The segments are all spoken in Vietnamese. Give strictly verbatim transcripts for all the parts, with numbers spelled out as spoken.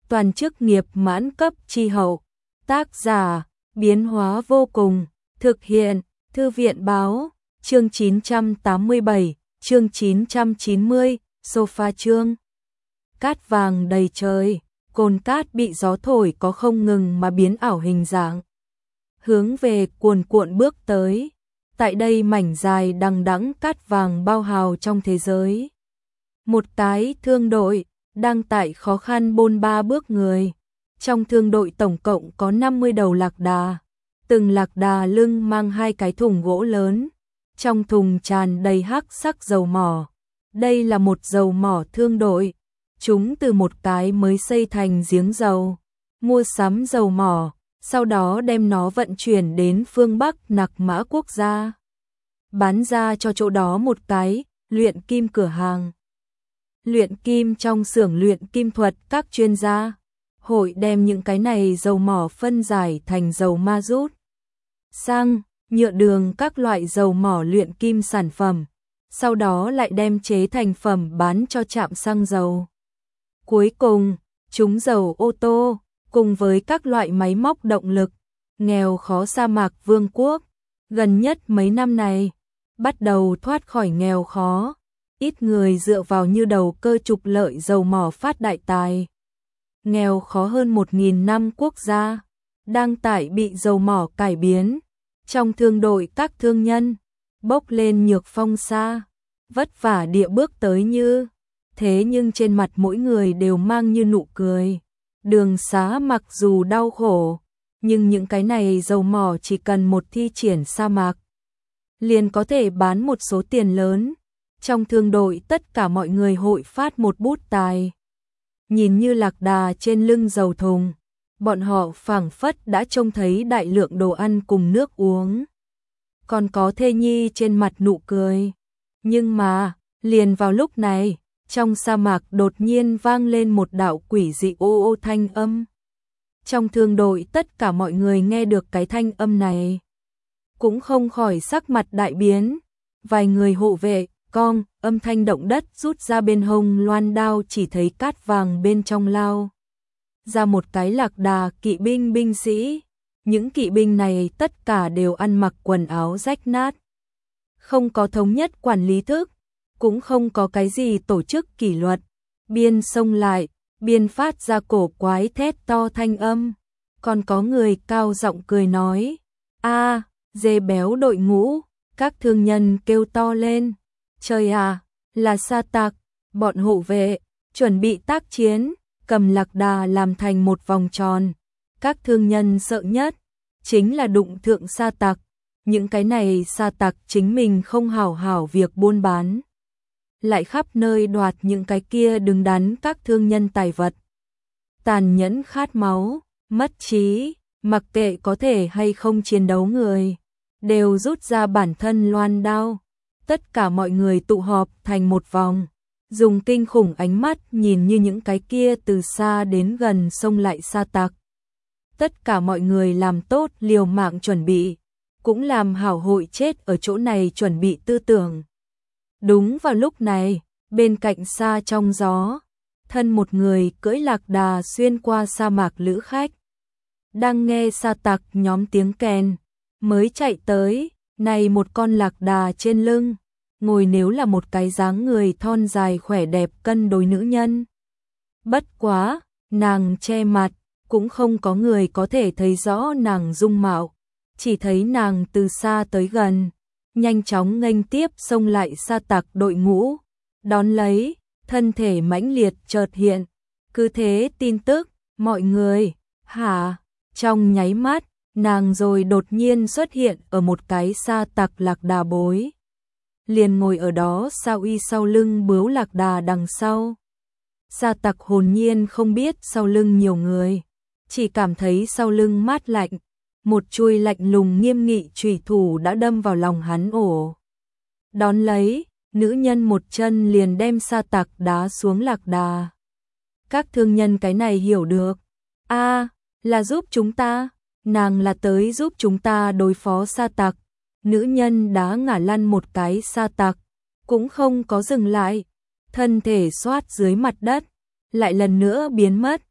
toàn chức nghiệp mãn cấp chi hậu. Tác giả, biến hóa vô cùng, thực hiện, Thư viện báo, chương chín trăm tám mươi bảy, chương chín trăm chín mươi, sofa chương. Cát vàng đầy trời, cồn cát bị gió thổi có không ngừng mà biến ảo hình dạng. Hướng về cuồn cuộn bước tới, tại đây mảnh dài đằng đẵng cát vàng bao hào trong thế giới. Một cái thương đội, đang tại khó khăn bôn ba bước người. Trong thương đội tổng cộng có năm mươi đầu lạc đà, từng lạc đà lưng mang hai cái thùng gỗ lớn, trong thùng tràn đầy hắc sắc dầu mỏ. Đây là một dầu mỏ thương đội, chúng từ một cái mới xây thành giếng dầu, mua sắm dầu mỏ, sau đó đem nó vận chuyển đến phương Bắc Nặc Mã quốc gia, bán ra cho chỗ đó một cái luyện kim cửa hàng. Luyện kim trong xưởng luyện kim thuật các chuyên gia hội đem những cái này dầu mỏ phân giải thành dầu ma rút, xăng, nhựa đường các loại dầu mỏ luyện kim sản phẩm, sau đó lại đem chế thành phẩm bán cho trạm xăng dầu. Cuối cùng, trúng dầu ô tô, cùng với các loại máy móc động lực, nghèo khó sa mạc vương quốc, gần nhất mấy năm này, bắt đầu thoát khỏi nghèo khó, ít người dựa vào như đầu cơ trục lợi dầu mỏ phát đại tài. Nghèo khó hơn một nghìn năm quốc gia, đang tại bị dầu mỏ cải biến, trong thương đội các thương nhân, bốc lên nhược phong xa, vất vả địa bước tới như, thế nhưng trên mặt mỗi người đều mang như nụ cười. Đường xá mặc dù đau khổ, nhưng những cái này dầu mỏ chỉ cần một thi triển sa mạc, liền có thể bán một số tiền lớn. Trong thương đội tất cả mọi người hội phát một bút tài. Nhìn như lạc đà trên lưng dầu thùng, bọn họ phảng phất đã trông thấy đại lượng đồ ăn cùng nước uống. Còn có thê nhi trên mặt nụ cười. Nhưng mà, liền vào lúc này, trong sa mạc đột nhiên vang lên một đạo quỷ dị ô ô thanh âm. Trong thương đội tất cả mọi người nghe được cái thanh âm này, cũng không khỏi sắc mặt đại biến. Vài người hộ vệ, cong, âm thanh động đất rút ra bên hông loan đao, chỉ thấy cát vàng bên trong lao ra một cái lạc đà kỵ binh binh sĩ. Những kỵ binh này tất cả đều ăn mặc quần áo rách nát, không có thống nhất quản lý thức, cũng không có cái gì tổ chức kỷ luật, biên xông lại, biên phát ra cổ quái thét to thanh âm. Còn có người cao giọng cười nói, a, dê béo đội ngũ. Các thương nhân kêu to lên, trời à, là sa tạc. Bọn hộ vệ chuẩn bị tác chiến, cầm lạc đà làm thành một vòng tròn. Các thương nhân sợ nhất chính là đụng thượng sa tạc. Những cái này sa tạc chính mình không hảo hảo việc buôn bán, lại khắp nơi đoạt những cái kia đứng đắn các thương nhân tài vật. Tàn nhẫn khát máu, mất trí, mặc kệ có thể hay không chiến đấu người, đều rút ra bản thân loan đao. Tất cả mọi người tụ họp thành một vòng, dùng kinh khủng ánh mắt nhìn như những cái kia từ xa đến gần xông lại sa tạc. Tất cả mọi người làm tốt liều mạng chuẩn bị, cũng làm hảo hội chết ở chỗ này chuẩn bị tư tưởng. Đúng vào lúc này, bên cạnh xa trong gió, thân một người cưỡi lạc đà xuyên qua sa mạc lữ khách, đang nghe sa tạc nhóm tiếng kèn, mới chạy tới. Này một con lạc đà trên lưng, ngồi nếu là một cái dáng người thon dài khỏe đẹp cân đối nữ nhân. Bất quá, nàng che mặt, cũng không có người có thể thấy rõ nàng dung mạo, chỉ thấy nàng từ xa tới gần, nhanh chóng nghênh tiếp xông lại sa tạc đội ngũ, đón lấy, thân thể mãnh liệt chợt hiện. Cứ thế tin tức, mọi người, hả, trong nháy mắt, nàng rồi đột nhiên xuất hiện ở một cái sa tạc lạc đà bối. Liền ngồi ở đó sao y sau lưng bướu lạc đà đằng sau. Sa tạc hồn nhiên không biết sau lưng nhiều người, chỉ cảm thấy sau lưng mát lạnh, một chuôi lạnh lùng nghiêm nghị chủy thủ đã đâm vào lòng hắn ổ. Đón lấy, nữ nhân một chân liền đem sa tạc đá xuống lạc đà. Các thương nhân cái này hiểu được, a, là giúp chúng ta. Nàng là tới giúp chúng ta đối phó sa tạc. Nữ nhân đá ngã lăn một cái sa tạc, cũng không có dừng lại, thân thể xoát dưới mặt đất, lại lần nữa biến mất.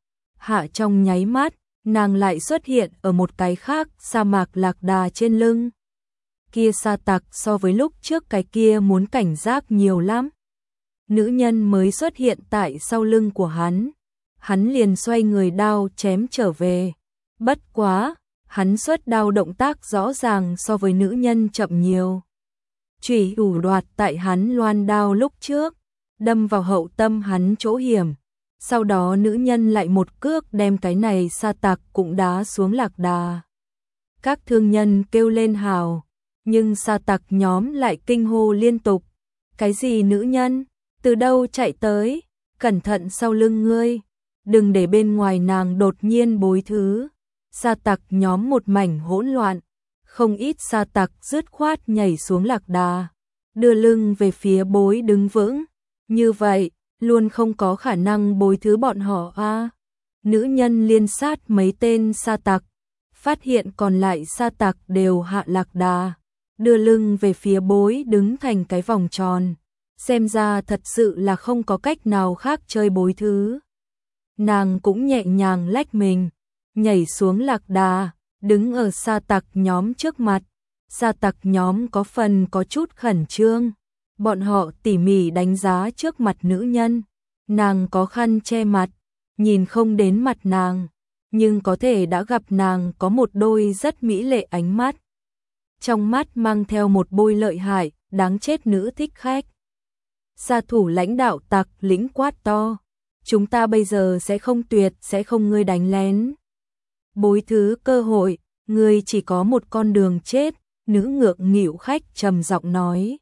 hạ trong nháy mắt, nàng lại xuất hiện ở một cái khác, sa mạc lạc đà trên lưng. Kia sa tặc so với lúc trước cái kia muốn cảnh giác nhiều lắm. Nữ nhân mới xuất hiện tại sau lưng của hắn. Hắn liền xoay người đao chém trở về. Bất quá, hắn xuất đao động tác rõ ràng so với nữ nhân chậm nhiều. Chủy ủ đoạt tại hắn loan đao lúc trước, đâm vào hậu tâm hắn chỗ hiểm. Sau đó nữ nhân lại một cước đem cái này sa tặc cũng đá xuống lạc đà. Các thương nhân kêu lên hào, nhưng sa tặc nhóm lại kinh hô liên tục. Cái gì nữ nhân? Từ đâu chạy tới? Cẩn thận sau lưng ngươi, đừng để bên ngoài nàng đột nhiên bối thứ. Sa tặc nhóm một mảnh hỗn loạn, không ít sa tặc dứt khoát nhảy xuống lạc đà, đưa lưng về phía bối đứng vững. Như vậy, luôn không có khả năng bối thứ bọn họ a. À. Nữ nhân liên sát mấy tên sa tặc, phát hiện còn lại sa tặc đều hạ lạc đà, đưa lưng về phía bối đứng thành cái vòng tròn. Xem ra thật sự là không có cách nào khác chơi bối thứ. Nàng cũng nhẹ nhàng lách mình, nhảy xuống lạc đà, đứng ở sa tặc nhóm trước mặt. Sa tặc nhóm có phần có chút khẩn trương. Bọn họ tỉ mỉ đánh giá trước mặt nữ nhân. Nàng có khăn che mặt, nhìn không đến mặt nàng, nhưng có thể đã gặp nàng có một đôi rất mỹ lệ ánh mắt. Trong mắt mang theo một bôi lợi hại, đáng chết nữ thích khách. Sa thủ lãnh đạo tặc lĩnh quát to. Chúng ta bây giờ sẽ không tuyệt, sẽ không ngươi đánh lén. Bối thứ cơ hội, ngươi chỉ có một con đường chết, nữ ngượng nghịu khách trầm giọng nói.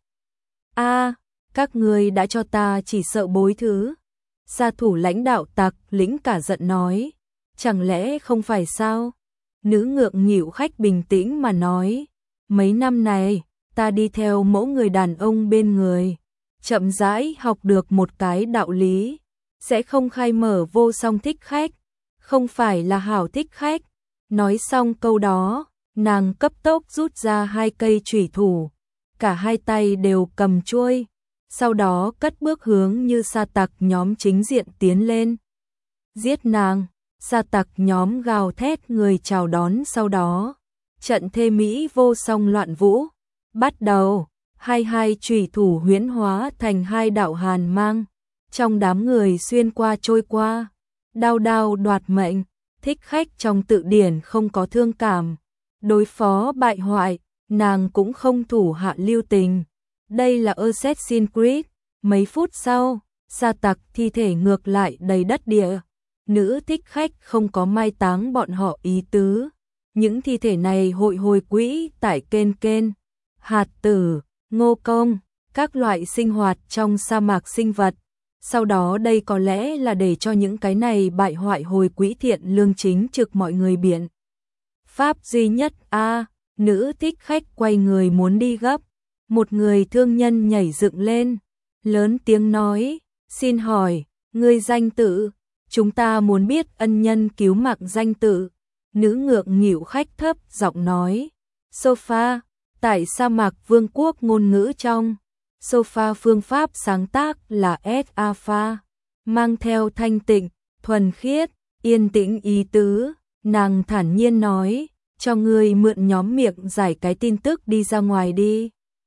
A, các ngươi đã cho ta chỉ sợ bối thứ. Sa thủ lãnh đạo tặc lĩnh cả giận nói. Chẳng lẽ không phải sao? Nữ ngượng nghịu khách bình tĩnh mà nói. Mấy năm này, ta đi theo mẫu người đàn ông bên người, chậm rãi học được một cái đạo lý, sẽ không khai mở vô song thích khách, không phải là hảo thích khách. Nói xong câu đó, nàng cấp tốc rút ra hai cây chủy thủ, cả hai tay đều cầm chuôi, sau đó cất bước hướng như sa tặc nhóm chính diện tiến lên. Giết nàng, sa tặc nhóm gào thét người chào đón, sau đó trận thê mỹ vô song loạn vũ bắt đầu. Hai hai chủy thủ huyễn hóa thành hai đạo hàn mang, trong đám người xuyên qua trôi qua, đao đao đoạt mệnh. Thích khách trong tự điển không có thương cảm, đối phó bại hoại, nàng cũng không thủ hạ lưu tình. Đây là Assassin's Creed. Mấy phút sau, sa tặc thi thể ngược lại đầy đất địa. Nữ thích khách không có mai táng bọn họ ý tứ. Những thi thể này hội hồi quỹ tại kên kên, hạt tử, ngô công, các loại sinh hoạt trong sa mạc sinh vật. Sau đó đây có lẽ là để cho những cái này bại hoại hồi quỹ thiện lương chính trực mọi người biện. Pháp duy nhất a à, nữ thích khách quay người muốn đi gấp. Một người thương nhân nhảy dựng lên, lớn tiếng nói, xin hỏi, ngươi danh tự, chúng ta muốn biết ân nhân cứu mạng danh tự. Nữ ngượng nghịu khách thấp giọng nói, Sofa, tại sa mạc vương quốc ngôn ngữ trong. Sofa phương pháp sáng tác là S-A-Pha, mang theo thanh tịnh, thuần khiết, yên tĩnh ý tứ. Nàng thản nhiên nói, cho ngươi mượn nhóm miệng giải cái tin tức đi ra ngoài đi.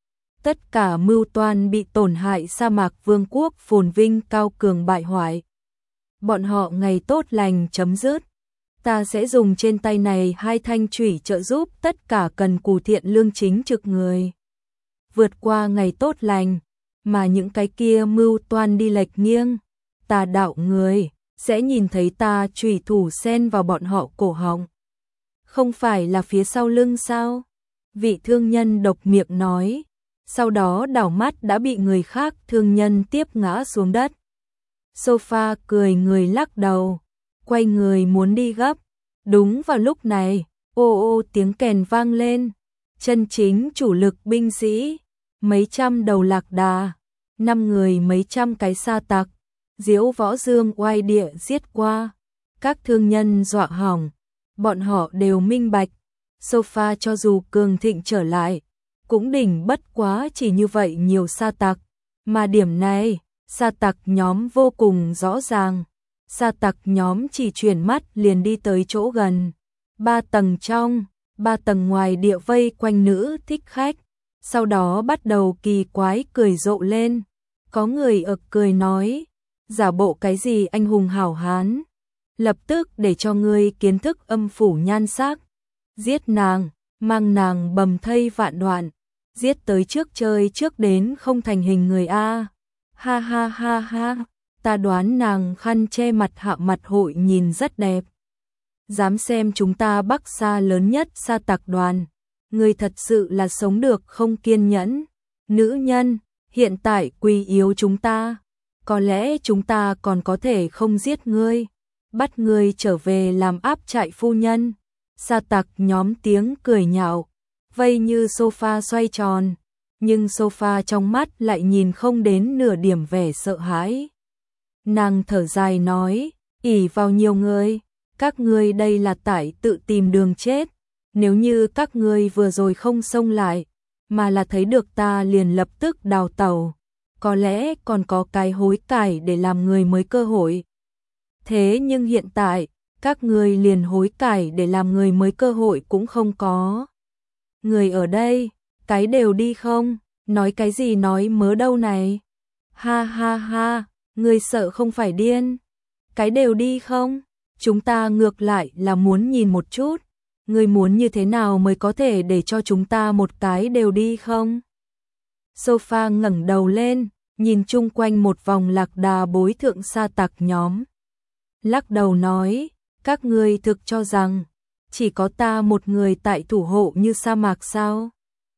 Tất cả mưu toan bị tổn hại sa mạc vương quốc phồn vinh cao cường bại hoại. Bọn họ ngày tốt lành chấm dứt. Ta sẽ dùng trên tay này hai thanh chủy trợ giúp tất cả cần cù thiện lương chính trực người vượt qua ngày tốt lành, mà những cái kia mưu toan đi lệch nghiêng, tà đạo người sẽ nhìn thấy ta chủy thủ xen vào bọn họ cổ họng. Không phải là phía sau lưng sao? Vị thương nhân độc miệng nói, sau đó đảo mắt đã bị người khác thương nhân tiếp ngã xuống đất. Sofa cười người lắc đầu, quay người muốn đi gấp. Đúng vào lúc này, ô ô tiếng kèn vang lên. Chân chính chủ lực binh sĩ, mấy trăm đầu lạc đà, năm người mấy trăm cái sa tặc, diễu võ dương oai địa giết qua. Các thương nhân dọa hỏng, bọn họ đều minh bạch. Sofa cho dù cường thịnh trở lại, cũng đỉnh bất quá chỉ như vậy nhiều sa tặc. Mà điểm này, sa tặc nhóm vô cùng rõ ràng. Sa tặc nhóm chỉ chuyển mắt liền đi tới chỗ gần. Ba tầng trong, ba tầng ngoài địa vây quanh nữ thích khách. Sau đó bắt đầu kỳ quái cười rộ lên. Có người ực cười nói, giả bộ cái gì anh hùng hảo hán. Lập tức để cho ngươi kiến thức âm phủ nhan sắc. Giết nàng, mang nàng bầm thây vạn đoạn. Giết tới trước chơi trước đến không thành hình người a. Ha ha ha ha, ta đoán nàng khăn che mặt hạ mặt hội nhìn rất đẹp. Dám xem chúng ta Bắc Sa lớn nhất sa tặc đoàn. Người thật sự là sống được không kiên nhẫn. Nữ nhân, hiện tại quy yếu chúng ta. Có lẽ chúng ta còn có thể không giết ngươi. Bắt ngươi trở về làm áp trại phu nhân. Sa tặc nhóm tiếng cười nhạo. Vây như sofa xoay tròn. Nhưng sofa trong mắt lại nhìn không đến nửa điểm vẻ sợ hãi. Nàng thở dài nói, ỷ vào nhiều người. Các ngươi đây là tại tự tìm đường chết. Nếu như các ngươi vừa rồi không xông lại, mà là thấy được ta liền lập tức đào tẩu, có lẽ còn có cái hối cải để làm người mới cơ hội. Thế nhưng hiện tại, các ngươi liền hối cải để làm người mới cơ hội cũng không có. Người ở đây, cái đều đi không? Nói cái gì nói mớ đâu này? Ha ha ha, ngươi sợ không phải điên? Cái đều đi không? Chúng ta ngược lại là muốn nhìn một chút. Ngươi muốn như thế nào mới có thể để cho chúng ta một cái đều đi không? Sofa ngẩng đầu lên, nhìn chung quanh một vòng lạc đà bối thượng sa tặc nhóm. Lắc đầu nói, các ngươi thực cho rằng, chỉ có ta một người tại thủ hộ như sa mạc sao?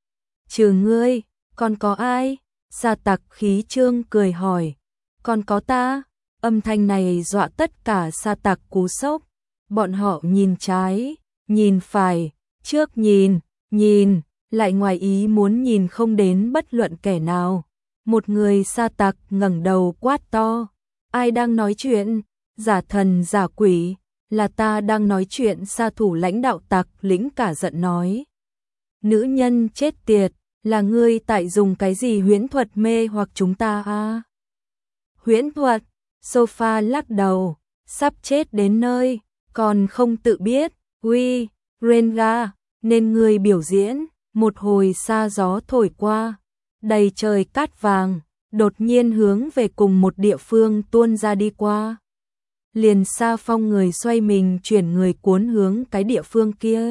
Trừ ngươi, còn có ai? Sa tặc khí trương cười hỏi, còn có ta? Âm thanh này dọa tất cả sa tặc cú sốc. Bọn họ nhìn trái, nhìn phải, trước nhìn, nhìn, lại ngoài ý muốn nhìn không đến bất luận kẻ nào. Một người sa tặc ngẩng đầu quát to, ai đang nói chuyện? Giả thần giả quỷ, là ta đang nói chuyện. Sa thủ lãnh đạo tặc lĩnh cả giận nói, nữ nhân chết tiệt, là ngươi tại dùng cái gì huyễn thuật mê hoặc chúng ta à? Huyễn thuật? Sofa lắc đầu, sắp chết đến nơi, còn không tự biết. Uy, Renga, nên ngươi biểu diễn. Một hồi xa gió thổi qua, đầy trời cát vàng, đột nhiên hướng về cùng một địa phương tuôn ra đi qua. Liền Sa Phong người xoay mình chuyển người cuốn hướng cái địa phương kia.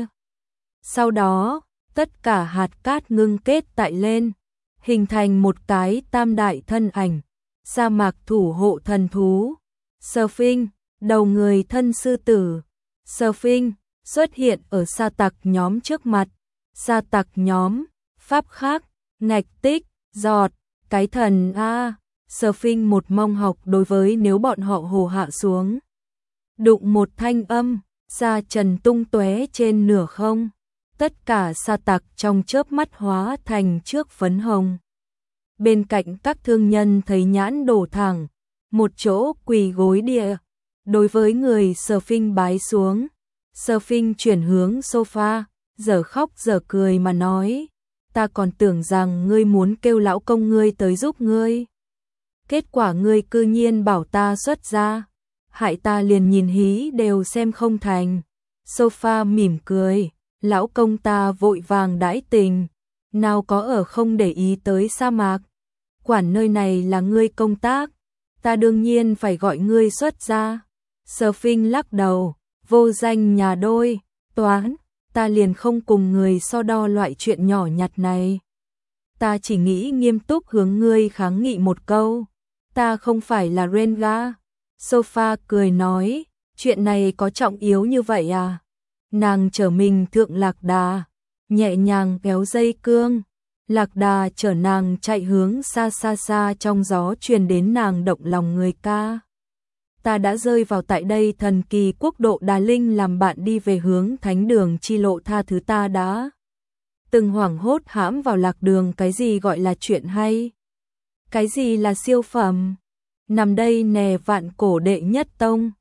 Sau đó, tất cả hạt cát ngưng kết tại lên, hình thành một cái tam đại thân ảnh. Sa mạc thủ hộ thần thú, Surfing, đầu người thân sư tử. Surfing xuất hiện ở sa tặc nhóm trước mặt. Sa tặc nhóm, pháp khác, ngạch tích, giọt, cái thần a. Surfing một mong học đối với nếu bọn họ hồ hạ xuống. Đụng một thanh âm, sa trần tung tóe trên nửa không. Tất cả sa tặc trong chớp mắt hóa thành trước phấn hồng. Bên cạnh các thương nhân thấy nhãn đổ thẳng, một chỗ quỳ gối địa. Đối với người Surfing bái xuống, Surfing chuyển hướng sofa, giờ khóc giờ cười mà nói, ta còn tưởng rằng ngươi muốn kêu lão công ngươi tới giúp ngươi. Kết quả ngươi cư nhiên bảo ta xuất ra, hại ta liền nhìn hí đều xem không thành. Sofa mỉm cười, lão công ta vội vàng đãi tình, nào có ở không để ý tới sa mạc. Quản nơi này là ngươi công tác, ta đương nhiên phải gọi ngươi xuất ra. Surfing lắc đầu, vô danh nhà đôi, toán, ta liền không cùng người so đo loại chuyện nhỏ nhặt này. Ta chỉ nghĩ nghiêm túc hướng ngươi kháng nghị một câu, ta không phải là Renga. Sofa cười nói, chuyện này có trọng yếu như vậy à? Nàng chở mình thượng lạc đà, nhẹ nhàng kéo dây cương. Lạc đà chở nàng chạy hướng xa xa xa, trong gió truyền đến nàng động lòng người ca. Ta đã rơi vào tại đây, thần kỳ quốc độ Đà Linh làm bạn đi về hướng thánh đường chi lộ, tha thứ ta đã từng hoảng hốt hãm vào lạc đường. Cái gì gọi là chuyện hay? Cái gì là siêu phẩm? Nằm đây nè, vạn cổ đệ nhất tông,